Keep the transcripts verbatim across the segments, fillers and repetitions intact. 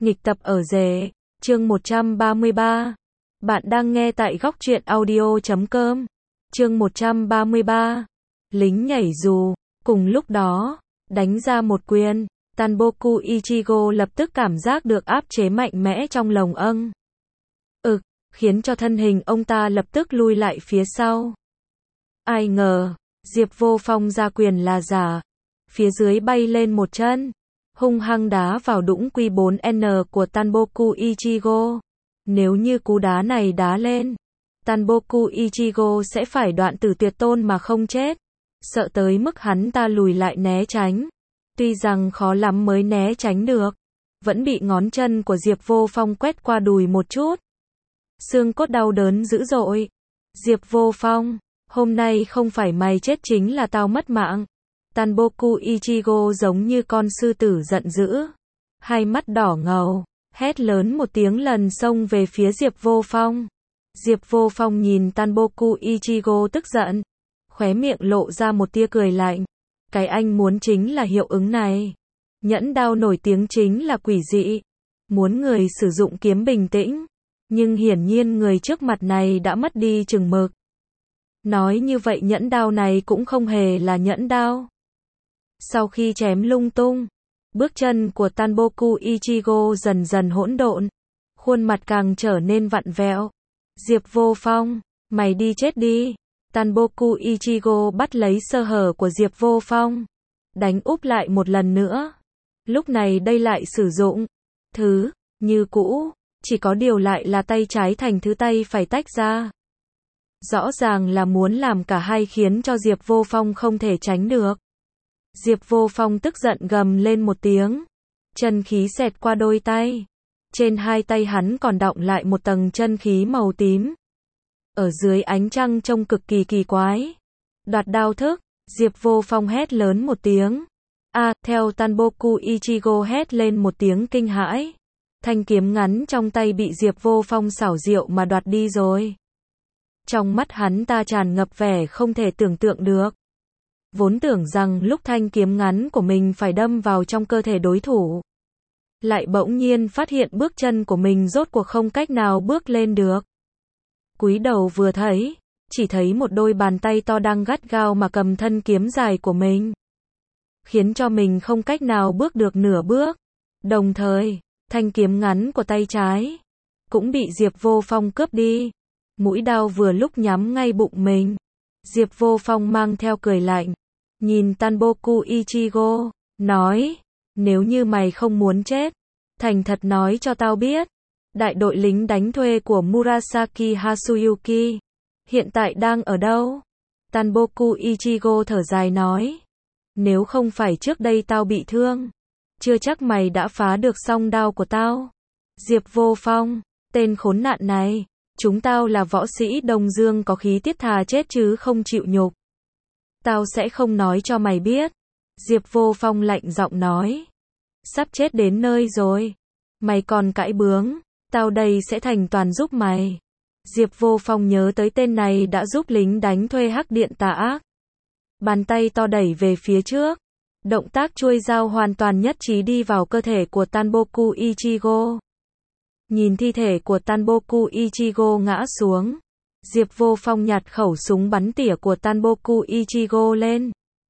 Nghịch tập ở rể, chương một trăm ba mươi ba. Bạn đang nghe tại góc truyện audio chấm com. Chương một trăm ba mươi ba. Lính nhảy dù. Cùng lúc đó, đánh ra một quyền, Tanboku Ichigo lập tức cảm giác được áp chế mạnh mẽ trong lồng âng. Ực, khiến cho thân hình ông ta lập tức lui lại phía sau. Ai ngờ, Diệp Vô Phong ra quyền là giả. Phía dưới bay lên một chân, hung hăng đá vào đũng Q bốn N của Tanboku Ichigo. Nếu như cú đá này đá lên, Tanboku Ichigo sẽ phải đoạn tử tuyệt tôn mà không chết. Sợ tới mức hắn ta lùi lại né tránh. Tuy rằng khó lắm mới né tránh được, vẫn bị ngón chân của Diệp Vô Phong quét qua đùi một chút. Xương cốt đau đớn dữ dội. Diệp Vô Phong, hôm nay không phải mày chết chính là tao mất mạng. Tanboku Ichigo giống như con sư tử giận dữ, hai mắt đỏ ngầu, hét lớn một tiếng lần xông về phía Diệp Vô Phong. Diệp Vô Phong nhìn Tanboku Ichigo tức giận, khóe miệng lộ ra một tia cười lạnh. Cái anh muốn chính là hiệu ứng này. Nhẫn đao nổi tiếng chính là quỷ dị, muốn người sử dụng kiếm bình tĩnh, nhưng hiển nhiên người trước mặt này đã mất đi chừng mực. Nói như vậy nhẫn đao này cũng không hề là nhẫn đao. Sau khi chém lung tung, bước chân của Tanboku Ichigo dần dần hỗn độn, khuôn mặt càng trở nên vặn vẹo. Diệp Vô Phong, mày đi chết đi. Tanboku Ichigo bắt lấy sơ hở của Diệp Vô Phong, đánh úp lại một lần nữa. Lúc này đây lại sử dụng thứ như cũ, chỉ có điều lại là tay trái thành thứ tay phải tách ra. Rõ ràng là muốn làm cả hai khiến cho Diệp Vô Phong không thể tránh được. Diệp Vô Phong tức giận gầm lên một tiếng, chân khí xẹt qua đôi tay. Trên hai tay hắn còn đọng lại một tầng chân khí màu tím. Ở dưới ánh trăng trông cực kỳ kỳ quái. Đoạt đao thức, Diệp Vô Phong hét lớn một tiếng. A, à, theo Tanboku Ichigo hét lên một tiếng kinh hãi. Thanh kiếm ngắn trong tay bị Diệp Vô Phong xảo diệu mà đoạt đi rồi. Trong mắt hắn ta tràn ngập vẻ không thể tưởng tượng được. Vốn tưởng rằng lúc thanh kiếm ngắn của mình phải đâm vào trong cơ thể đối thủ, lại bỗng nhiên phát hiện bước chân của mình rốt cuộc không cách nào bước lên được. Cúi đầu vừa thấy, chỉ thấy một đôi bàn tay to đang gắt gao mà cầm thân kiếm dài của mình, khiến cho mình không cách nào bước được nửa bước. Đồng thời, thanh kiếm ngắn của tay trái cũng bị Diệp Vô Phong cướp đi. Mũi đao vừa lúc nhắm ngay bụng mình. Diệp Vô Phong mang theo cười lạnh, nhìn Tanboku Ichigo, nói, nếu như mày không muốn chết, thành thật nói cho tao biết, đại đội lính đánh thuê của Murasaki Hatsuyuki hiện tại đang ở đâu? Tanboku Ichigo thở dài nói, nếu không phải trước đây tao bị thương, chưa chắc mày đã phá được song đao của tao. Diệp Vô Phong, tên khốn nạn này, chúng tao là võ sĩ Đông Dương có khí tiết thà chết chứ không chịu nhục. Tao sẽ không nói cho mày biết. Diệp Vô Phong lạnh giọng nói, sắp chết đến nơi rồi, mày còn cãi bướng, tao đây sẽ thành toàn giúp mày. Diệp Vô Phong nhớ tới tên này đã giúp lính đánh thuê hắc điện tà ác. Bàn tay to đẩy về phía trước, động tác chuôi dao hoàn toàn nhất trí đi vào cơ thể của Tanboku Ichigo. Nhìn thi thể của Tanboku Ichigo ngã xuống, Diệp Vô Phong nhặt khẩu súng bắn tỉa của Tanboku Ichigo lên,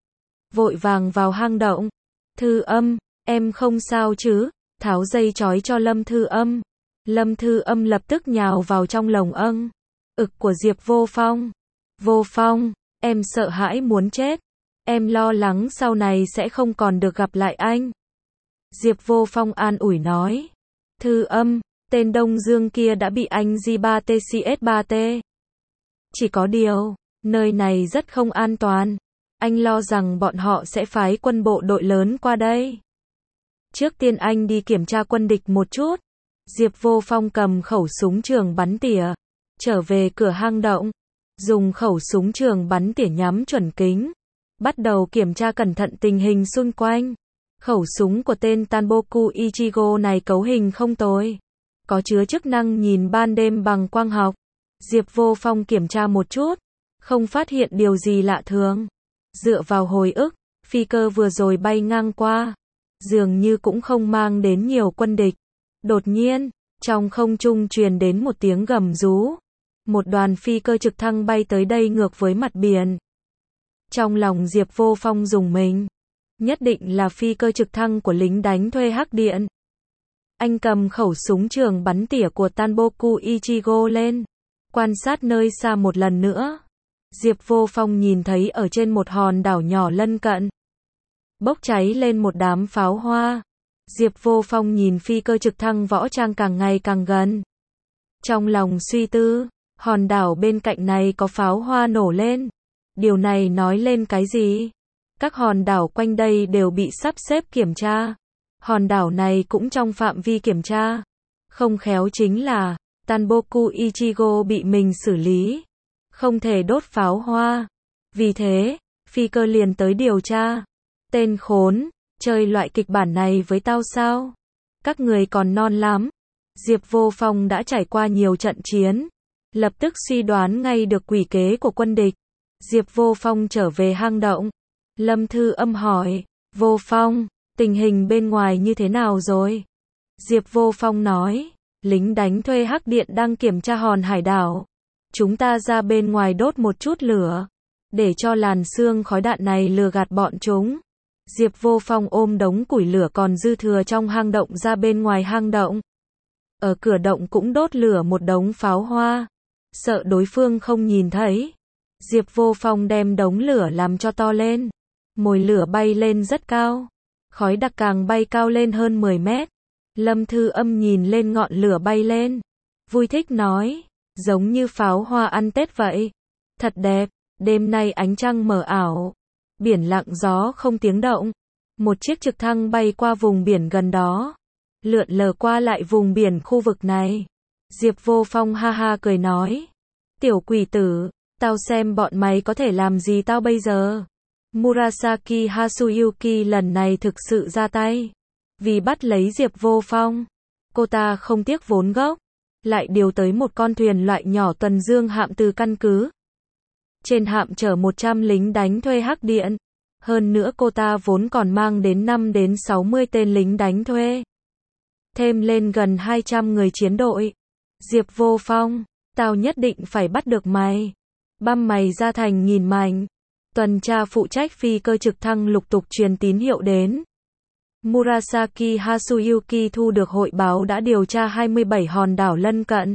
vội vàng vào hang động. Thư Âm, em không sao chứ? Tháo dây trói cho Lâm Thư Âm. Lâm Thư Âm lập tức nhào vào trong lồng âng ực của Diệp Vô Phong. Vô Phong, em sợ hãi muốn chết. Em lo lắng sau này sẽ không còn được gặp lại anh. Diệp Vô Phong an ủi nói. Thư Âm, tên Đông Dương kia đã bị anh G ba T C S ba T. Chỉ có điều, nơi này rất không an toàn. Anh lo rằng bọn họ sẽ phái quân bộ đội lớn qua đây. Trước tiên anh đi kiểm tra quân địch một chút. Diệp Vô Phong cầm khẩu súng trường bắn tỉa, trở về cửa hang động, dùng khẩu súng trường bắn tỉa nhắm chuẩn kính, bắt đầu kiểm tra cẩn thận tình hình xung quanh. Khẩu súng của tên Tanboku Ichigo này cấu hình không tồi, có chứa chức năng nhìn ban đêm bằng quang học. Diệp Vô Phong kiểm tra một chút, không phát hiện điều gì lạ thường. Dựa vào hồi ức, phi cơ vừa rồi bay ngang qua, dường như cũng không mang đến nhiều quân địch. Đột nhiên, trong không trung truyền đến một tiếng gầm rú. Một đoàn phi cơ trực thăng bay tới đây ngược với mặt biển. Trong lòng Diệp Vô Phong rùng mình. Nhất định là phi cơ trực thăng của lính đánh thuê Hắc Điện. Anh cầm khẩu súng trường bắn tỉa của Tanboku Ichigo lên. Quan sát nơi xa một lần nữa. Diệp Vô Phong nhìn thấy ở trên một hòn đảo nhỏ lân cận. Bốc cháy lên một đám pháo hoa. Diệp Vô Phong nhìn phi cơ trực thăng võ trang càng ngày càng gần. Trong lòng suy tư, hòn đảo bên cạnh này có pháo hoa nổ lên. Điều này nói lên cái gì? Các hòn đảo quanh đây đều bị sắp xếp kiểm tra. Hòn đảo này cũng trong phạm vi kiểm tra. Không khéo chính là Tanboku Ichigo bị mình xử lý. Không thể đốt pháo hoa. Vì thế, phi cơ liền tới điều tra. Tên khốn, chơi loại kịch bản này với tao sao? Các người còn non lắm. Diệp Vô Phong đã trải qua nhiều trận chiến. Lập tức suy đoán ngay được quỷ kế của quân địch. Diệp Vô Phong trở về hang động. Lâm Thư Âm hỏi, Vô Phong, tình hình bên ngoài như thế nào rồi? Diệp Vô Phong nói, lính đánh thuê Hắc Điện đang kiểm tra hòn hải đảo. Chúng ta ra bên ngoài đốt một chút lửa, để cho làn sương khói đạn này lừa gạt bọn chúng. Diệp Vô Phong ôm đống củi lửa còn dư thừa trong hang động ra bên ngoài hang động. Ở cửa động cũng đốt lửa một đống pháo hoa. Sợ đối phương không nhìn thấy. Diệp Vô Phong đem đống lửa làm cho to lên. Mồi lửa bay lên rất cao. Khói đặc càng bay cao lên hơn mười mét. Lâm Thư Âm nhìn lên ngọn lửa bay lên. Vui thích nói, giống như pháo hoa ăn Tết vậy. Thật đẹp, đêm nay ánh trăng mờ ảo. Biển lặng gió không tiếng động. Một chiếc trực thăng bay qua vùng biển gần đó. Lượn lờ qua lại vùng biển khu vực này. Diệp Vô Phong ha ha cười nói. Tiểu quỷ tử, tao xem bọn mày có thể làm gì tao bây giờ. Murasaki Hasuyuki lần này thực sự ra tay. Vì bắt lấy Diệp Vô Phong. Cô ta không tiếc vốn gốc. Lại điều tới một con thuyền loại nhỏ tuần dương hạm từ căn cứ. Trên hạm chở một trăm lính đánh thuê Hắc Điện. Hơn nữa cô ta vốn còn mang đến năm đến sáu mươi tên lính đánh thuê. Thêm lên gần hai trăm người chiến đội. Diệp Vô Phong, tao nhất định phải bắt được mày. Băm mày ra thành nghìn mảnh. Tuần tra phụ trách phi cơ trực thăng lục tục truyền tín hiệu đến. Murasaki Hasuyuki thu được hội báo đã điều tra hai mươi bảy hòn đảo lân cận.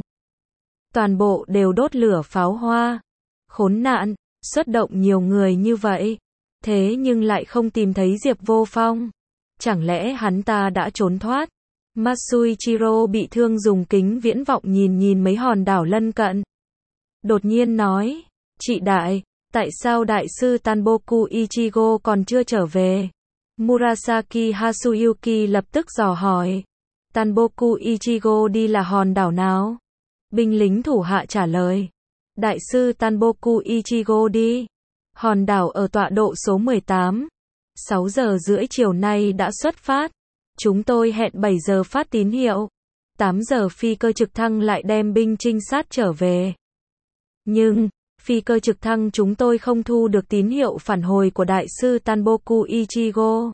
Toàn bộ đều đốt lửa pháo hoa. Khốn nạn, xuất động nhiều người như vậy. Thế nhưng lại không tìm thấy Diệp Vô Phong. Chẳng lẽ hắn ta đã trốn thoát? Matsuichiro bị thương dùng kính viễn vọng nhìn nhìn mấy hòn đảo lân cận. Đột nhiên nói, chị đại, tại sao đại sư Tanboku Ichigo còn chưa trở về? Murasaki Hasuyuki lập tức dò hỏi. Tanboku Ichigo đi là hòn đảo nào? Binh lính thủ hạ trả lời. Đại sư Tanboku Ichigo đi. Hòn đảo ở tọa độ số mười tám. sáu giờ rưỡi chiều nay đã xuất phát. Chúng tôi hẹn bảy giờ phát tín hiệu. tám giờ phi cơ trực thăng lại đem binh trinh sát trở về. Nhưng, phi cơ trực thăng chúng tôi không thu được tín hiệu phản hồi của đại sư Tanboku Ichigo.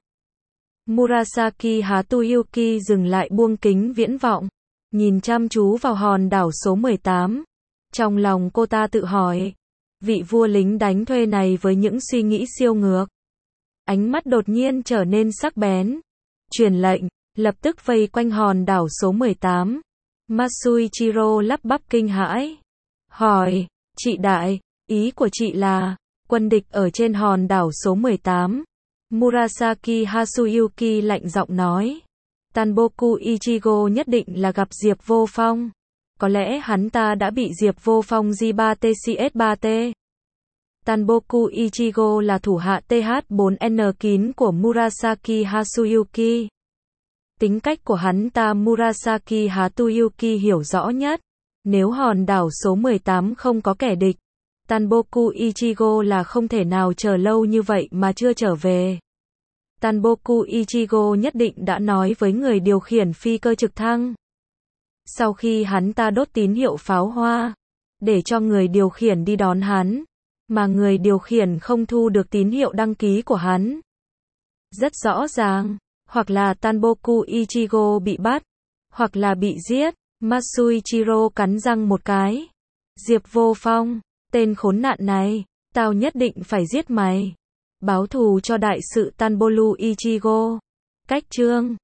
Murasaki Hasuyuki dừng lại buông kính viễn vọng. Nhìn chăm chú vào hòn đảo số mười tám. Trong lòng cô ta tự hỏi. Vị vua lính đánh thuê này với những suy nghĩ siêu ngược. Ánh mắt đột nhiên trở nên sắc bén. Truyền lệnh, lập tức vây quanh hòn đảo số mười tám. Matsuichiro lắp bắp kinh hãi. Hỏi, chị đại, ý của chị là, quân địch ở trên hòn đảo số mười tám. Murasaki Hasuyuki lạnh giọng nói. Tanboku Ichigo nhất định là gặp Diệp Vô Phong. Có lẽ hắn ta đã bị Diệp Vô Phong G ba T C S ba T. Tanboku Ichigo là thủ hạ T H bốn N kín của Murasaki Hasuyuki. Tính cách của hắn ta Murasaki Hasuyuki hiểu rõ nhất. Nếu hòn đảo số mười tám không có kẻ địch, Tanboku Ichigo là không thể nào chờ lâu như vậy mà chưa trở về. Tanboku Ichigo nhất định đã nói với người điều khiển phi cơ trực thăng. Sau khi hắn ta đốt tín hiệu pháo hoa, để cho người điều khiển đi đón hắn, mà người điều khiển không thu được tín hiệu đăng ký của hắn. Rất rõ ràng, hoặc là Tanboku Ichigo bị bắt, hoặc là bị giết. Masuichiro cắn răng một cái. Diệp Vô Phong, tên khốn nạn này, tao nhất định phải giết mày. Báo thù cho đại sự Tanbolu Ichigo. Cách chương